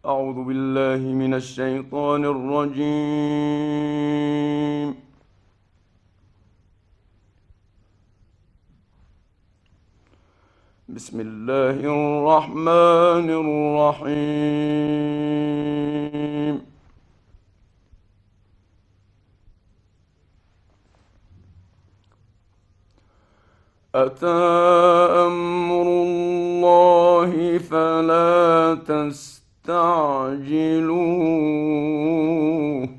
أعوذ بالله من الشيطان الرجيم. بسم الله الرحمن الرحيم. أتى أمر الله فلا تستعجلوه.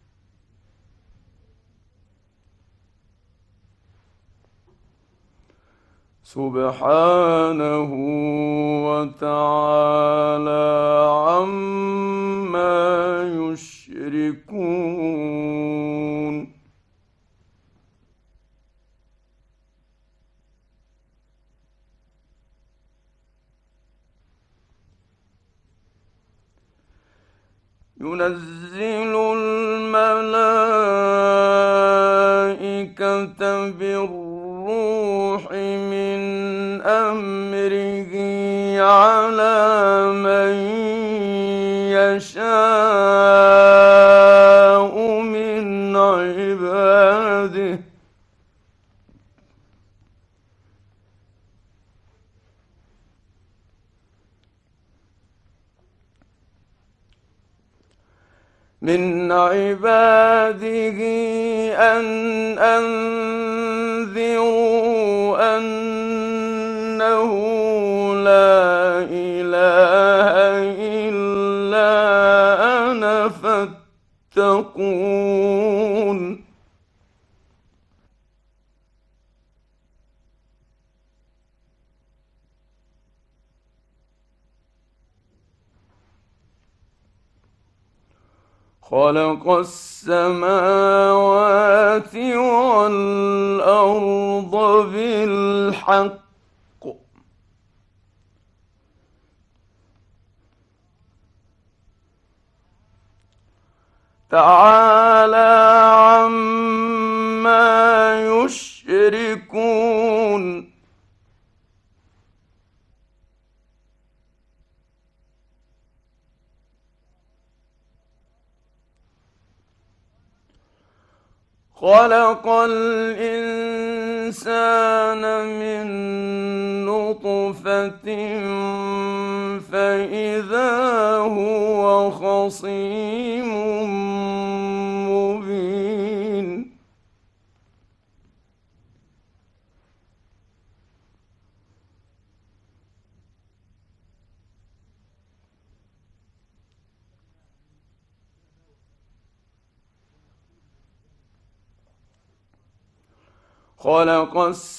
سبحانه وتعالى عما يشركون. ينزل الملائكة بالروح من أمره على من يشاء من عباده أن أنذروا أنه لا إله إلا أنا فاتقون. خلق السماوات والأرض بالحق. تعالى عما يشركون. خلق الإنسان من نطفة فإذا هو خصيم مبين. خلق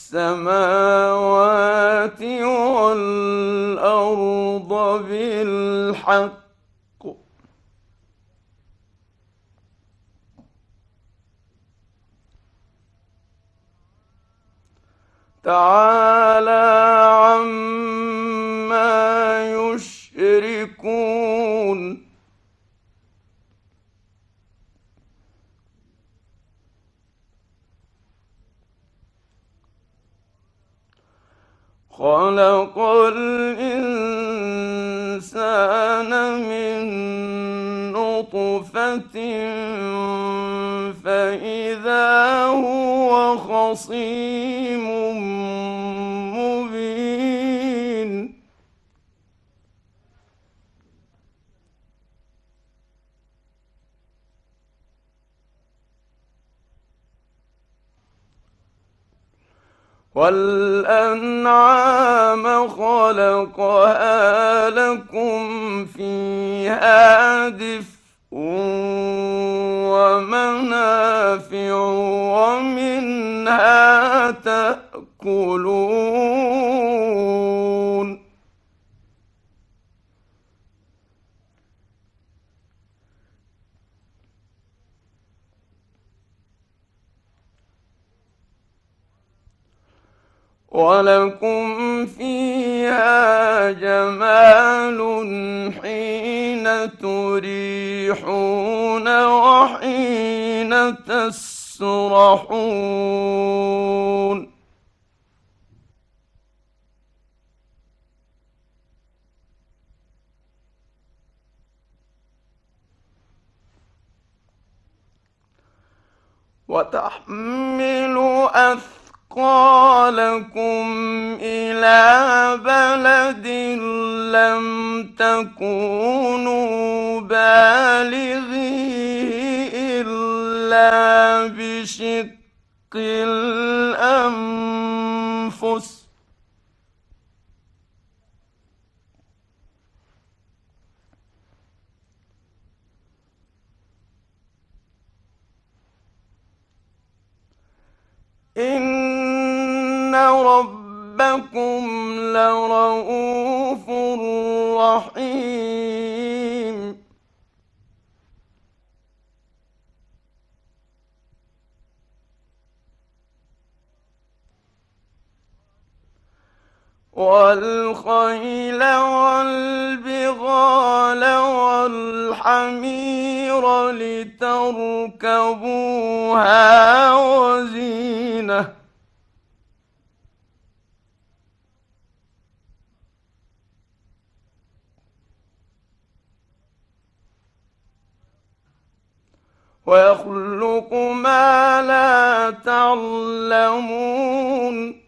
السماوات والأرض بالحق. تعالى عما يشركون. خلق الإنسان من نطفة فإذا هو خصيم مبين. والأنعام خلقها لكم فيها دفء ومنافع ومنها تأكلون. ولكم فيها جمال حين تريحون وحين تسرحون. وتحمل أثقالكم إلى بلد لم تكونوا بالغيه إلا بشق الأنفس إن ربكم لرءوف رحيم والخيل والبغال والحمير لتركبوها وزينة ويخلق ما لا تعلمون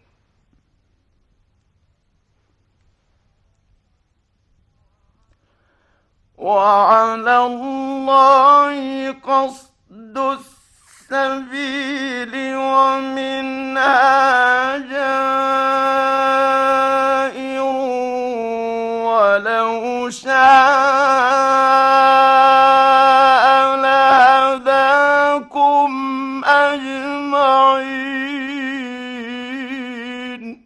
وعلى الله قصد السبيل ومنها جائر ولو شاء لهداكم أجمعين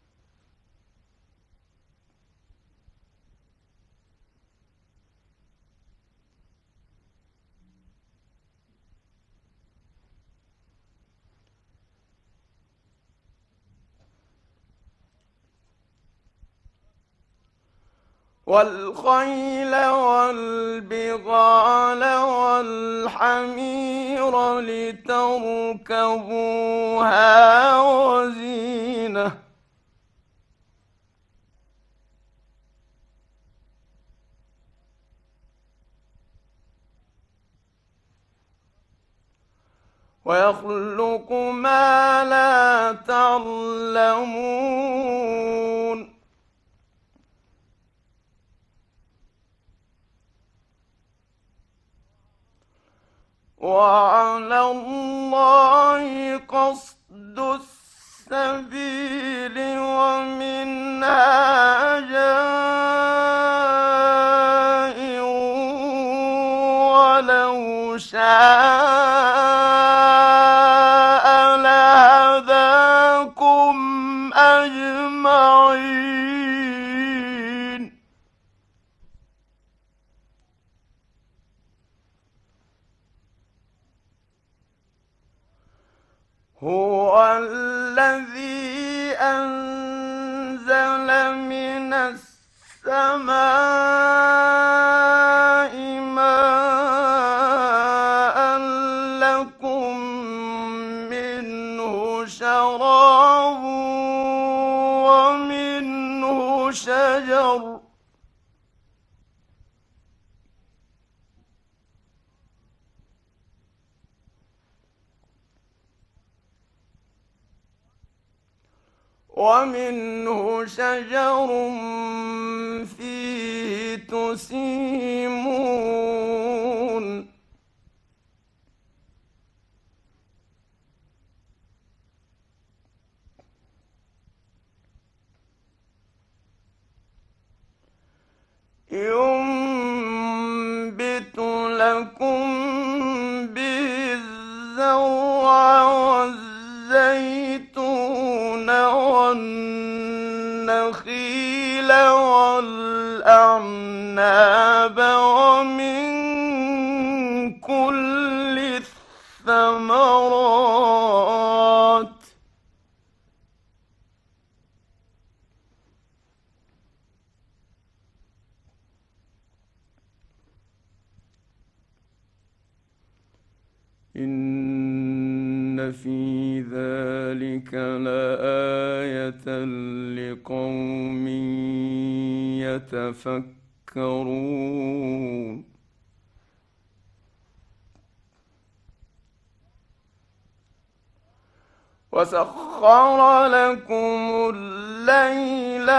والخيل والبغال والحمير لتركبوها وزينة ويخلق ما لا تعلمون وعلى الله قصد السبيل ومنها جائر ولو شاء لهداكم أجمعين هو الذي أنزل من السماء ماء لكم منه شراب ومنه شجر فيه تسيمون ينبت لكم به الزرع والزيتون والنخيل والأعناب ومن كل الثمرات إن في ذلك لآية لقوم يتفكرون وسخر لكم الليل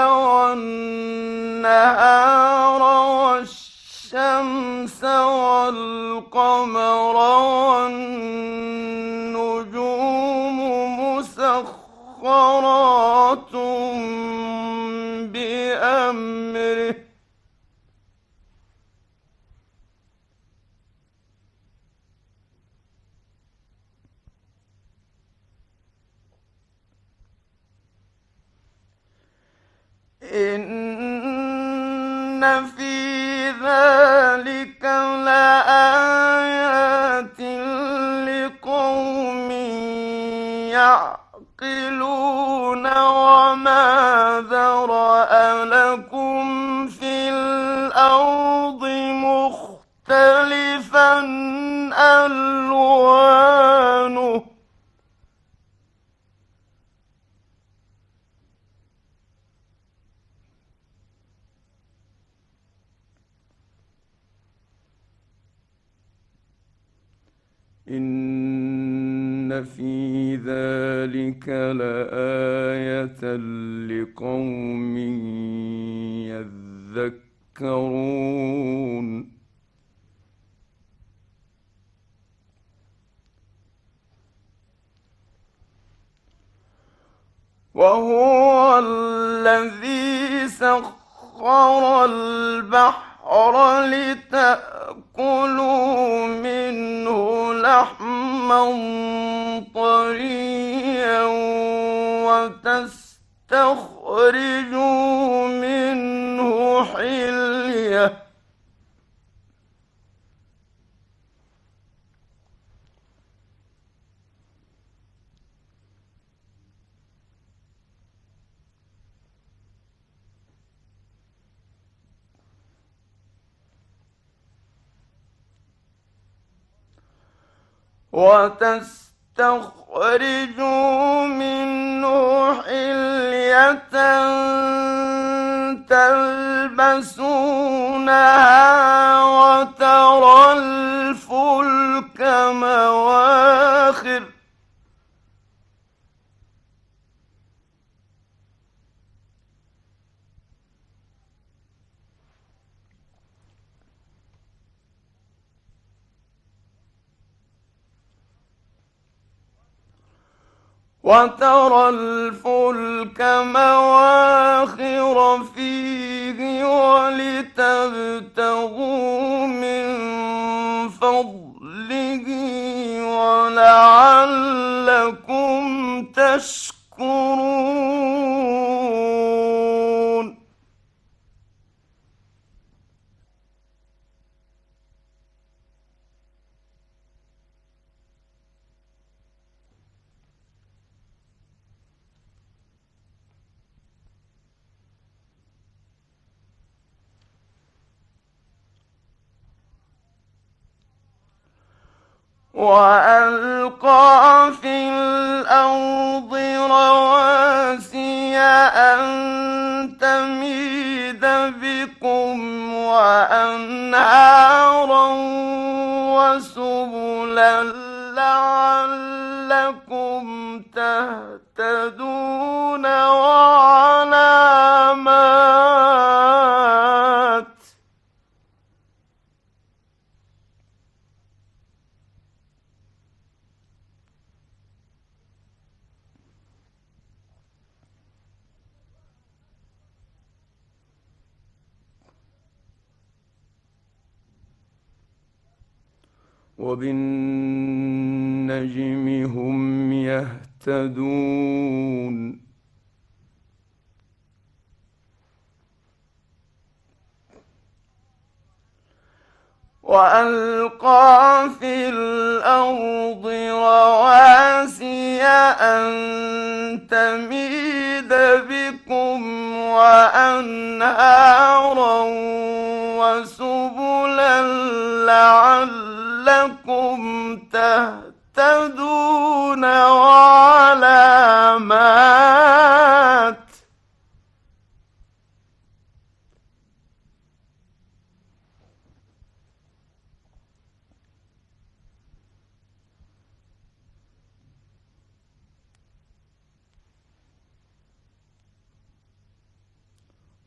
والنهار والشمس والقمر والنجوم مسخرات بأمره إن في ذلك لآيات لقوم يعقلون وما ذرأ لكم في الأرض مختلفا ألوانه إن في ذلك لآية لقوم يذكرون وهو الذي سخر البحر لتأكلوا منه لحما طريا وتستخرجوا منه حلية وتستخرجوا منه حلية تلبسونها وترى الفلك مواخر فيه ولتبتغوا من فضله ولعلكم تشكرون وألقى في الأرض رواسي أن تميد بكم وأنهارا وسبلا لعلكم تهتدون وعلامات وبالنجم هم يهتدون وألقى في الأرض رواسي أن تميد بكم وأنهارا وسبلا لعلكم تهتدون وعلامات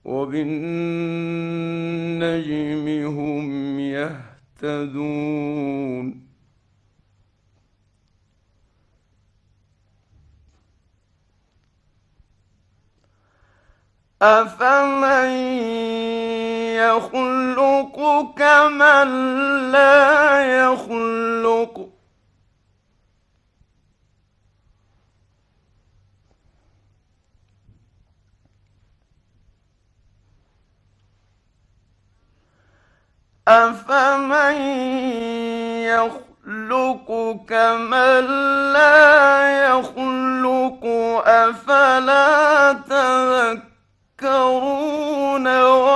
وبالنجم هم يهتدون أفمن يخلق كمن لا يخلق أفمن يخلق كمن لا يخلق أفلا تذكرون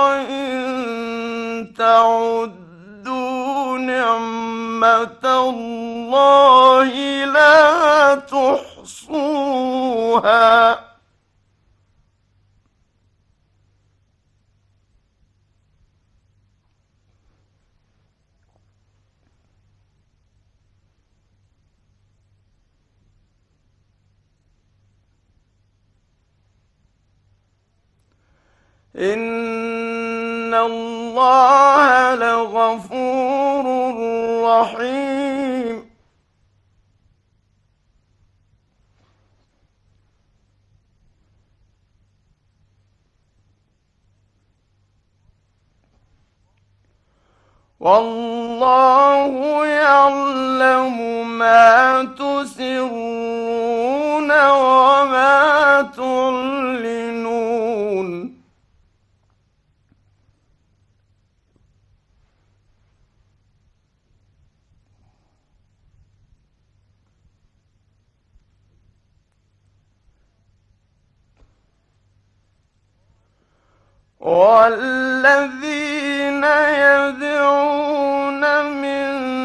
وإن تعدوا نعمة الله لا تحصوها إن الله لغفور رحيم والله يعلم ما تسرون وما تعلنون والذين يدعون من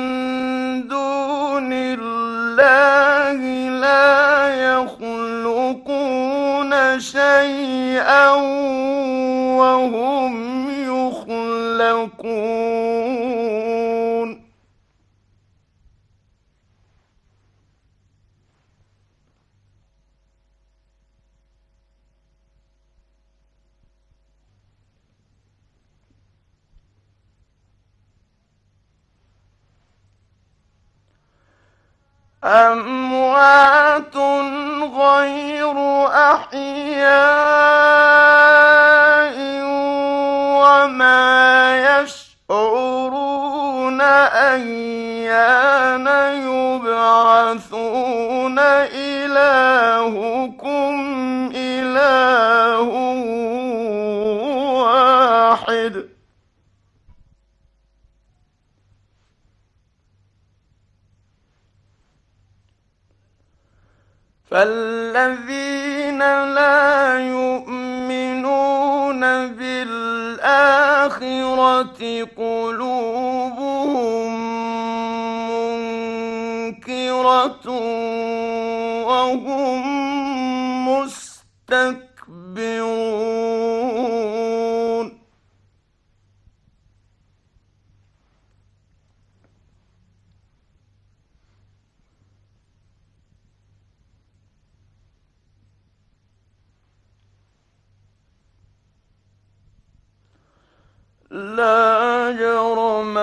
دون الله لا يخلقون شيئا وهم يخلقون أموات غير أحياء وما يشعرون أيان يبعثون إلهكم إله واحد فالذين لا يؤمنون بالآخرة قلوبهم منكرة وهم مستكبرون لا جرم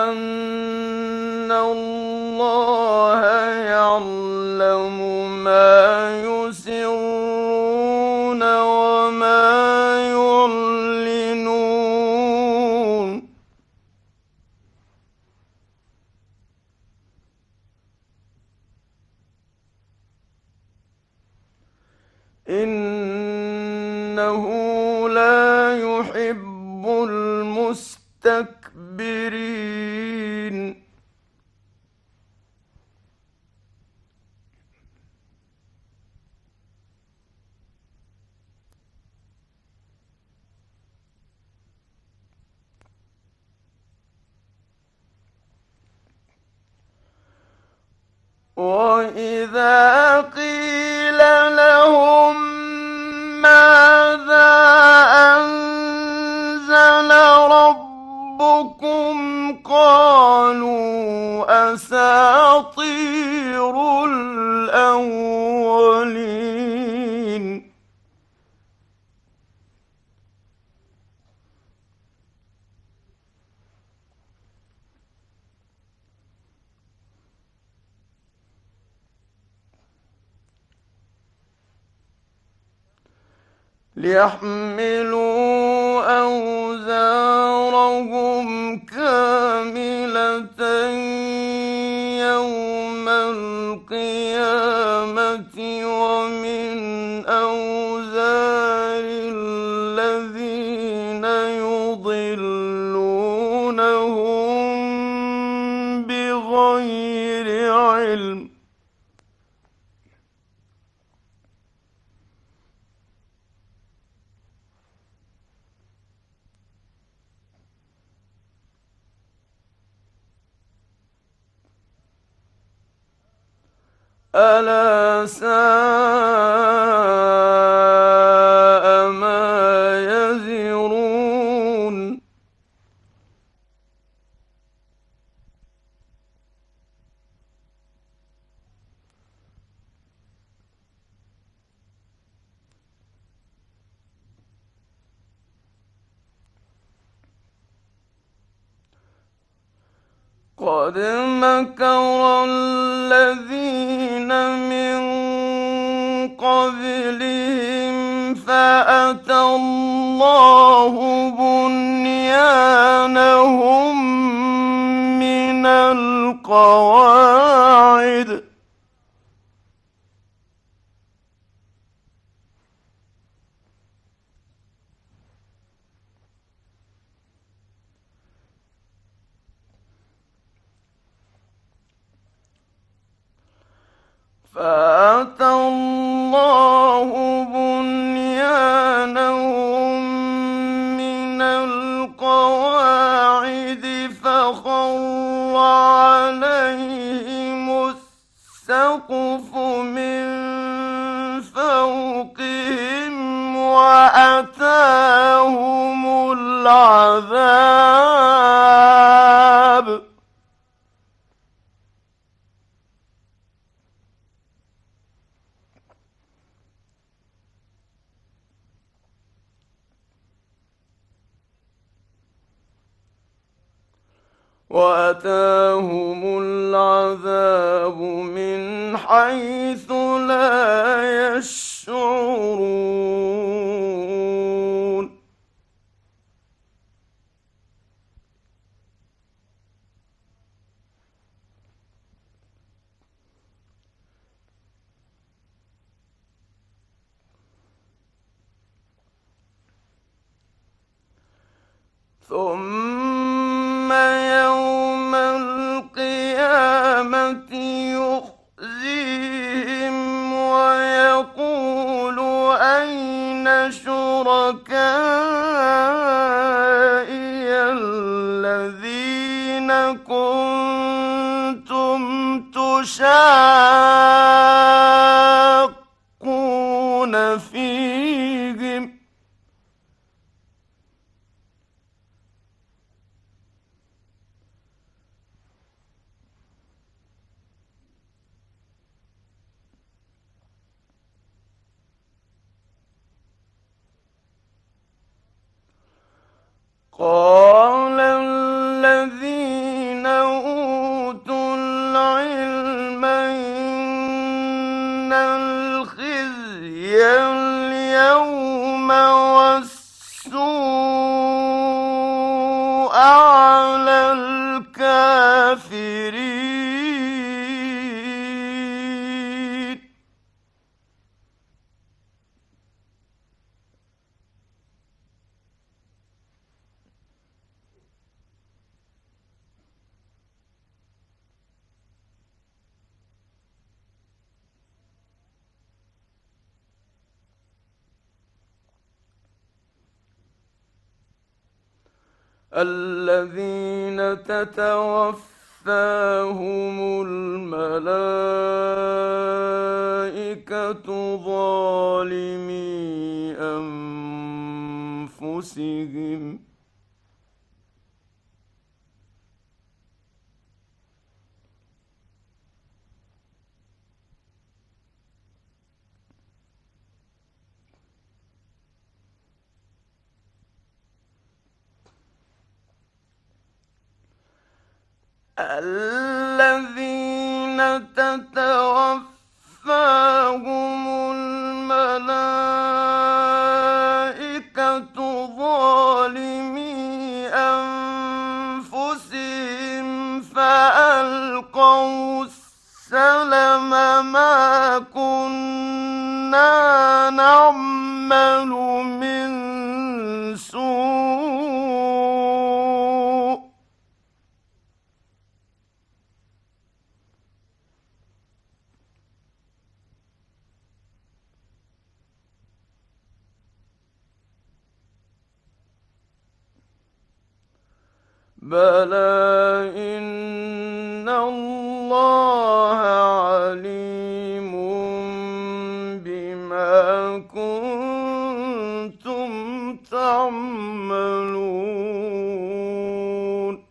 أن الله يعلم ما يسرون وما يعلنون إنه لا يحب المستكبرين وإذا قيل لهم ماذا أنزل ربكم قالوا أساطير الأولين ليحملوا أوزارهم كاملة يوم القيامة ومن أوزار الذين يضلونهم بغير علم. ألا ساء ما يزرون. قد مكر الذين من قبلهم فأتى الله بنيانهم من القواعد فأتى الله بنيانهم من القواعد فخر عليهم السقف من فوقهم وأتاهم العذاب. من حيث لا يشعرون. ثم يوم القيامة يخزيهم ويقول أين شركائي الذين كنتم تشاقون فيهم. قال الذين أوتوا العلم إن الخزي اليوم والسوء على الكافرين. الذين تتوفاهم الملائكة ظالمي أنفسهم. الذين تتوفاهم الملائكة ألقوا السلم ما كنا نعمل من سوء بلى إن الله عليم بما كنتم تعملون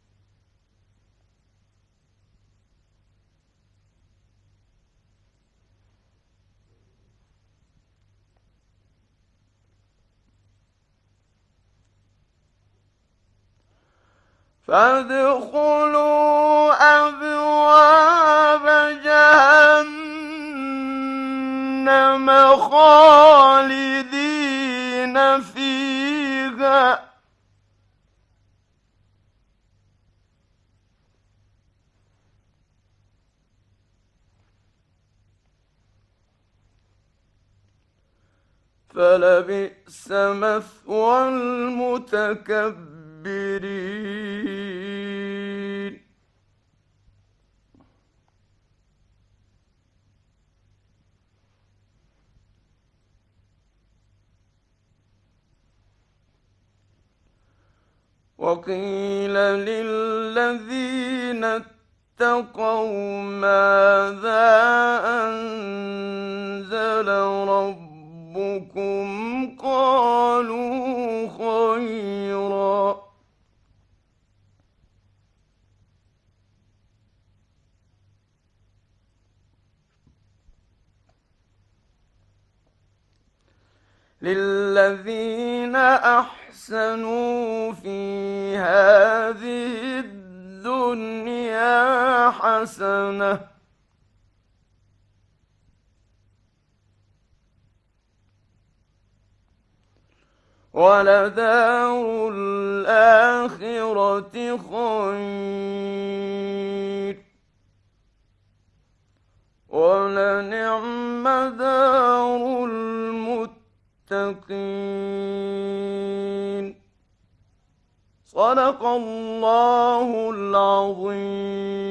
فادخلوا أبواب جهنم خالدين فيها فلبئس مثوى المتكبرين وقيل للذين اتقوا ماذا أنزل ربكم قالوا خيرا للذين أحسنوا في هذه الدنيا حسنة ولدار الآخرة خير ولنعم دار المتقين صدق الله العظيم.